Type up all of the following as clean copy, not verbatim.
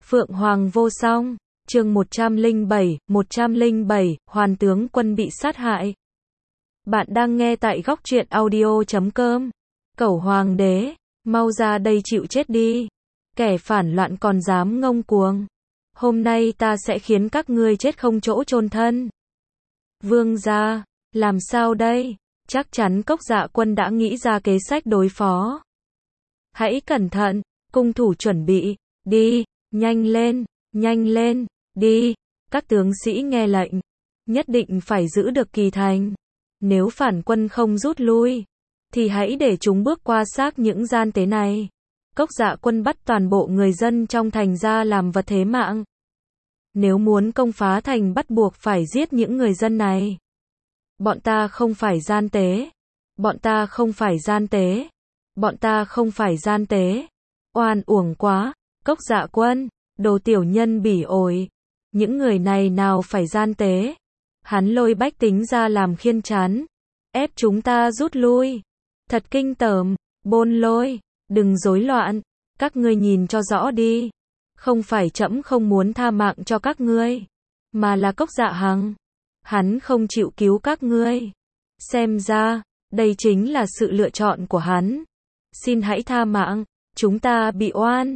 Phượng Hoàng vô song, chương 107, Hoàn tướng quân bị sát hại. Bạn đang nghe tại góc truyện audio.com. Cẩu hoàng đế, mau ra đây chịu chết đi. Kẻ phản loạn còn dám ngông cuồng. Hôm nay ta sẽ khiến các ngươi chết không chỗ chôn thân. Vương gia, làm sao đây? Chắc chắn Cốc Dạ Quân đã nghĩ ra kế sách đối phó. Hãy cẩn thận, cung thủ chuẩn bị, đi, nhanh lên, đi. Các tướng sĩ nghe lệnh, nhất định phải giữ được Kỳ Thành. Nếu phản quân không rút lui, thì hãy để chúng bước qua xác những gian tế này. Cốc Dạ Quân bắt toàn bộ người dân trong thành ra làm vật thế mạng. Nếu muốn công phá thành bắt buộc phải giết những người dân này. Bọn ta không phải gian tế. Bọn ta không phải gian tế. Bọn ta không phải gian tế. Oan uổng quá, Cốc Dạ Quân, đồ tiểu nhân bỉ ổi. Những người này nào phải gian tế. Hắn lôi bách tính ra làm khiên chắn. Ép chúng ta rút lui. Thật kinh tởm, bôn lôi, đừng rối loạn. Các ngươi nhìn cho rõ đi. Không phải trẫm không muốn tha mạng cho các ngươi. Mà là Cốc Dạ Hằng. Hắn không chịu cứu các ngươi. Xem ra, đây chính là sự lựa chọn của hắn. Xin hãy tha mạng. Chúng ta bị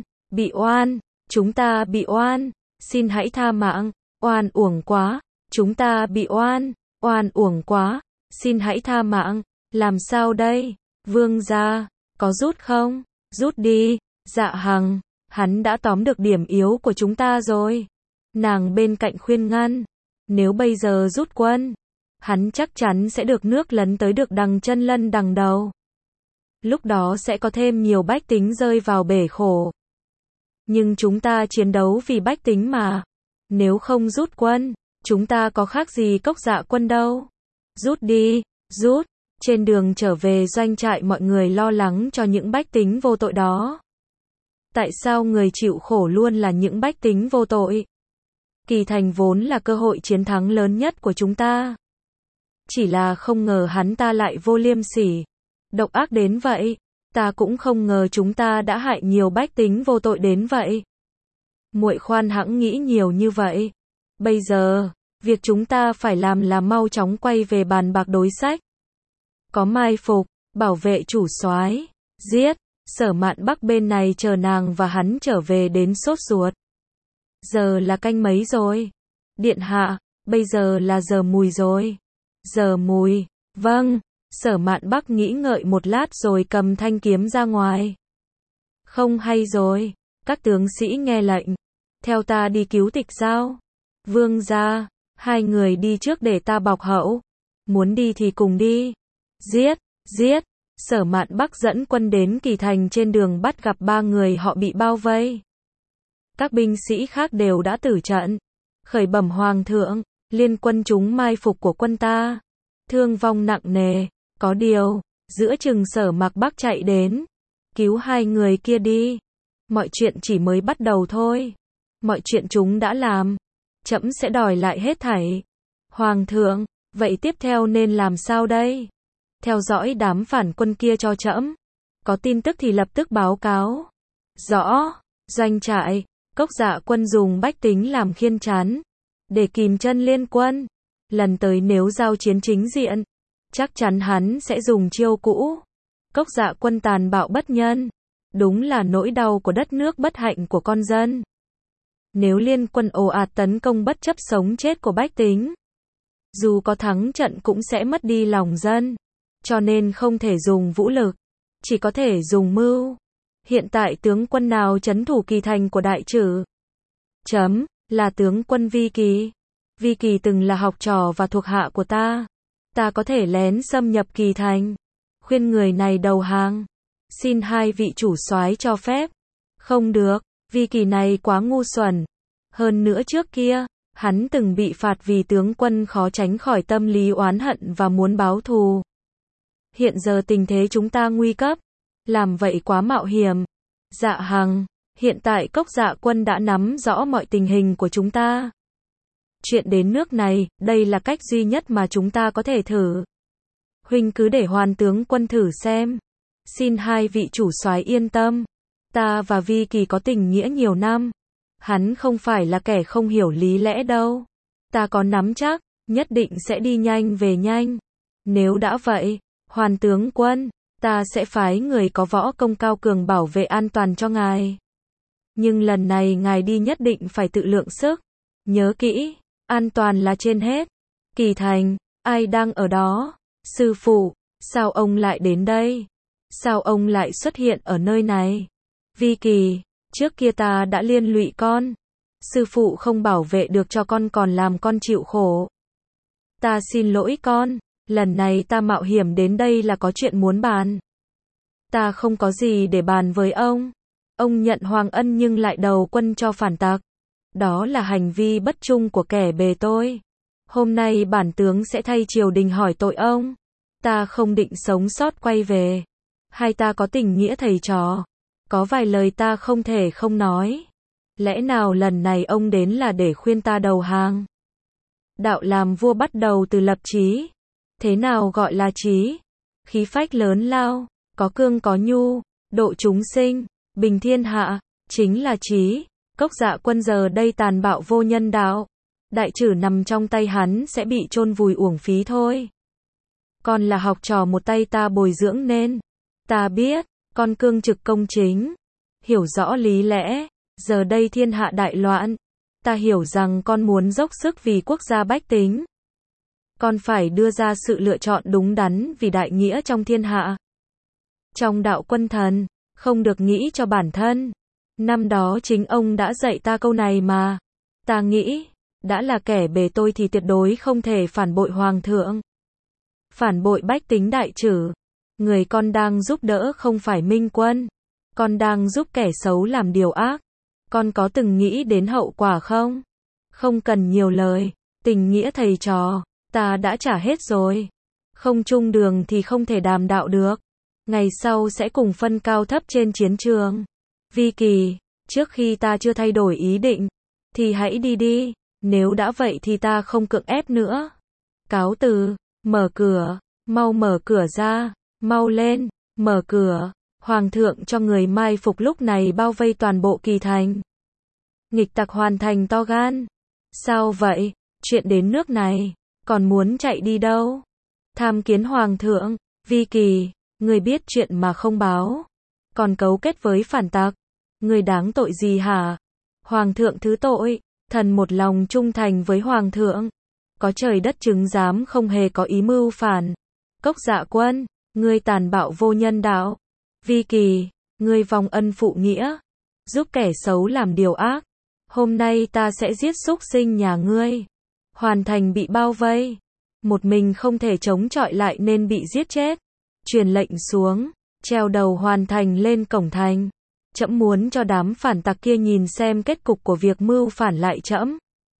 oan, chúng ta bị oan. Xin hãy tha mạng. Oan uổng quá. Chúng ta bị oan uổng quá. Xin hãy tha mạng. Làm sao đây? Vương gia, có rút không? Rút đi. Dạ Hằng, hắn đã tóm được điểm yếu của chúng ta rồi. Nàng bên cạnh khuyên ngăn. Nếu bây giờ rút quân, hắn chắc chắn sẽ được nước lấn tới được đằng chân lân đằng đầu. Lúc đó sẽ có thêm nhiều bách tính rơi vào bể khổ. Nhưng chúng ta chiến đấu vì bách tính mà. Nếu không rút quân, chúng ta có khác gì Cốc Dạ Quân đâu. Rút đi, rút. Trên đường trở về doanh trại mọi người lo lắng cho những bách tính vô tội đó. Tại sao người chịu khổ luôn là những bách tính vô tội? Kỳ Thành vốn là cơ hội chiến thắng lớn nhất của chúng ta. Chỉ là không ngờ hắn ta lại vô liêm sỉ, độc ác đến vậy. Ta cũng không ngờ chúng ta đã hại nhiều bách tính vô tội đến vậy. Muội khoan hãng nghĩ nhiều như vậy. Bây giờ, việc chúng ta phải làm là mau chóng quay về bàn bạc đối sách. Có mai phục, bảo vệ chủ soái, giết. Sở Mạn Bắc bên này chờ nàng và hắn trở về đến sốt ruột. Giờ là canh mấy rồi? Điện hạ, bây giờ là giờ mùi rồi. Giờ mùi, vâng. Sở Mạn Bắc nghĩ ngợi một lát rồi cầm thanh kiếm ra ngoài. Không hay rồi, các tướng sĩ nghe lệnh. Theo ta đi cứu Tịch Giao. Vương gia, hai người đi trước để ta bọc hậu. Muốn đi thì cùng đi. Giết. Sở Mạn Bắc dẫn quân đến Kỳ Thành, trên đường bắt gặp ba người họ bị bao vây. Các binh sĩ khác đều đã tử trận. Khởi bẩm hoàng thượng, liên quân chúng mai phục của quân ta. Thương vong nặng nề, có điều, giữa chừng Sở Mạc Bắc chạy đến. Cứu hai người kia đi. Mọi chuyện chỉ mới bắt đầu thôi. Mọi chuyện chúng đã làm. Trẫm sẽ đòi lại hết thảy. Hoàng thượng, vậy tiếp theo nên làm sao đây? Theo dõi đám phản quân kia cho trẫm. Có tin tức thì lập tức báo cáo. Rõ. Doanh trại, Cốc Dạ Quân dùng bách tính làm khiên chắn để kìm chân liên quân. Lần tới nếu giao chiến chính diện, chắc chắn hắn sẽ dùng chiêu cũ. Cốc Dạ Quân tàn bạo bất nhân. Đúng là nỗi đau của đất nước, bất hạnh của con dân. Nếu liên quân ồ ạt tấn công bất chấp sống chết của bách tính, dù có thắng trận cũng sẽ mất đi lòng dân. Cho nên không thể dùng vũ lực, chỉ có thể dùng mưu. Hiện tại tướng quân nào trấn thủ Kỳ Thành của đại trử? Là tướng quân Vi Kỳ. Vi Kỳ từng là học trò và thuộc hạ của ta. Ta có thể lén xâm nhập Kỳ Thành, khuyên người này đầu hàng. Xin hai vị chủ soái cho phép. Không được, Vi Kỳ này quá ngu xuẩn. Hơn nữa trước kia, hắn từng bị phạt vì tướng quân khó tránh khỏi tâm lý oán hận và muốn báo thù. Hiện giờ tình thế chúng ta nguy cấp. Làm vậy quá mạo hiểm. Dạ Hằng, hiện tại Cốc Dạ Quân đã nắm rõ mọi tình hình của chúng ta. Chuyện đến nước này, đây là cách duy nhất mà chúng ta có thể thử. Huynh cứ để Hoàn tướng quân thử xem. Xin hai vị chủ soái yên tâm. Ta và Vi Kỳ có tình nghĩa nhiều năm. Hắn không phải là kẻ không hiểu lý lẽ đâu. Ta có nắm chắc, nhất định sẽ đi nhanh về nhanh. Nếu đã vậy, Hoàn tướng quân, ta sẽ phái người có võ công cao cường bảo vệ an toàn cho ngài. Nhưng lần này ngài đi nhất định phải tự lượng sức. Nhớ kỹ, an toàn là trên hết. Kỳ Thành, ai đang ở đó? Sư phụ, sao ông lại đến đây? Sao ông lại xuất hiện ở nơi này? Vi Kỳ, trước kia ta đã liên lụy con. Sư phụ không bảo vệ được cho con còn làm con chịu khổ. Ta xin lỗi con, lần này ta mạo hiểm đến đây là có chuyện muốn bàn. Ta không có gì để bàn với ông. Ông nhận hoàng ân nhưng lại đầu quân cho phản tặc. Đó là hành vi bất trung của kẻ bề tôi. Hôm nay bản tướng sẽ thay triều đình hỏi tội ông. Ta không định sống sót quay về. Hai ta có tình nghĩa thầy trò. Có vài lời ta không thể không nói. Lẽ nào lần này ông đến là để khuyên ta đầu hàng? Đạo làm vua bắt đầu từ lập chí. Thế nào gọi là chí? Khí phách lớn lao, có cương có nhu, độ chúng sinh, bình thiên hạ, chính là chí. Cốc Dạ Quân giờ đây tàn bạo vô nhân đạo. Đại chử nằm trong tay hắn sẽ bị chôn vùi uổng phí thôi. Con là học trò một tay ta bồi dưỡng nên. Ta biết, con cương trực công chính. Hiểu rõ lý lẽ, giờ đây thiên hạ đại loạn. Ta hiểu rằng con muốn dốc sức vì quốc gia bách tính. Con phải đưa ra sự lựa chọn đúng đắn vì đại nghĩa trong thiên hạ. Trong đạo quân thần, không được nghĩ cho bản thân. Năm đó chính ông đã dạy ta câu này mà. Ta nghĩ, đã là kẻ bề tôi thì tuyệt đối không thể phản bội hoàng thượng. Phản bội bách tính đại chử. Người con đang giúp đỡ không phải Minh Quân. Con đang giúp kẻ xấu làm điều ác. Con có từng nghĩ đến hậu quả không? Không cần nhiều lời. Tình nghĩa thầy trò, ta đã trả hết rồi. Không chung đường thì không thể đàm đạo được. Ngày sau sẽ cùng phân cao thấp trên chiến trường. Vi Kỳ, trước khi ta chưa thay đổi ý định, thì hãy đi đi. Nếu đã vậy thì ta không cưỡng ép nữa. Cáo từ, mở cửa, mau mở cửa ra, mau lên, mở cửa. Hoàng thượng cho người mai phục lúc này bao vây toàn bộ Kỳ Thành. Nghịch tặc Hoàn Thành to gan. Sao vậy? Chuyện đến nước này, còn muốn chạy đi đâu? Tham kiến hoàng thượng. Vi Kỳ, người biết chuyện mà không báo, còn cấu kết với phản tặc. Người đáng tội gì hả? Hoàng thượng thứ tội, thần một lòng trung thành với hoàng thượng. Có trời đất chứng giám không hề có ý mưu phản. Cốc Dạ Quân, ngươi tàn bạo vô nhân đạo. Vi Kỳ, ngươi vong ân phụ nghĩa, giúp kẻ xấu làm điều ác. Hôm nay ta sẽ giết súc sinh nhà ngươi. Hoàn Thành bị bao vây, một mình không thể chống chọi lại nên bị giết chết. Truyền lệnh xuống, treo đầu Hoàn Thành lên cổng thành. Trẫm muốn cho đám phản tặc kia nhìn xem kết cục của việc mưu phản lại trẫm.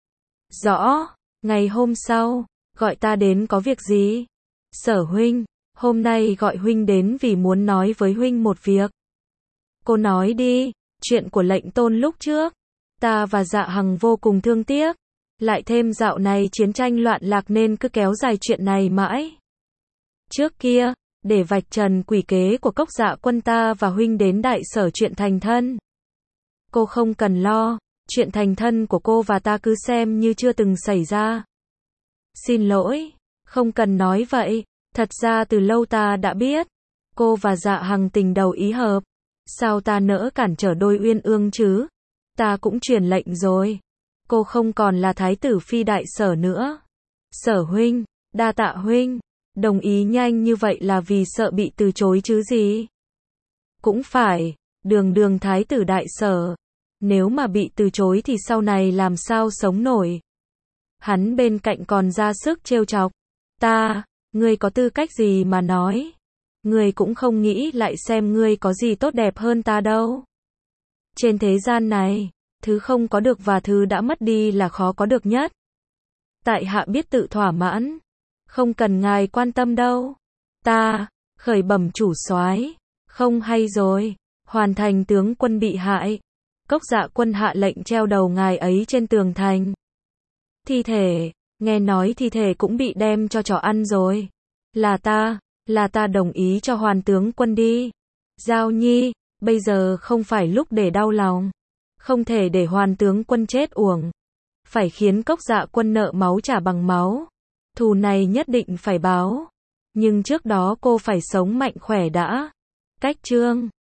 Rõ. Ngày hôm sau, gọi ta đến có việc gì? Sở huynh, hôm nay gọi huynh đến vì muốn nói với huynh một việc. Cô nói đi, chuyện của lệnh tôn lúc trước. Ta và Dạ Hằng vô cùng thương tiếc. Lại thêm dạo này chiến tranh loạn lạc nên cứ kéo dài chuyện này mãi. Trước kia, để vạch trần quỷ kế của Cốc Dạ Quân ta và huynh đến đại sở chuyện thành thân. Cô không cần lo, chuyện thành thân của cô và ta cứ xem như chưa từng xảy ra. Xin lỗi, không cần nói vậy, thật ra từ lâu ta đã biết. Cô và Dạ Hằng tình đầu ý hợp. Sao ta nỡ cản trở đôi uyên ương chứ? Ta cũng truyền lệnh rồi. Cô không còn là thái tử phi đại sở nữa. Sở huynh, đa tạ huynh. Đồng ý nhanh như vậy là vì sợ bị từ chối chứ gì? Cũng phải, đường thái tử đại sở. Nếu mà bị từ chối thì sau này làm sao sống nổi? Hắn bên cạnh còn ra sức trêu chọc. Ta, ngươi có tư cách gì mà nói? Ngươi cũng không nghĩ lại xem ngươi có gì tốt đẹp hơn ta đâu. Trên thế gian này, thứ không có được và thứ đã mất đi là khó có được nhất. Tại hạ biết tự thỏa mãn. Không cần ngài quan tâm đâu. Ta, khởi bẩm chủ soái, không hay rồi. Hoàn Thành tướng quân bị hại. Cốc Dạ Quân hạ lệnh treo đầu ngài ấy trên tường thành. Thi thể, nghe nói thi thể cũng bị đem cho chó ăn rồi. Là ta đồng ý cho Hoàn tướng quân đi. Giao Nhi, bây giờ không phải lúc để đau lòng. Không thể để Hoàn tướng quân chết uổng. Phải khiến Cốc Dạ Quân nợ máu trả bằng máu. Thù này nhất định phải báo. Nhưng trước đó cô phải sống mạnh khỏe đã. Cách chương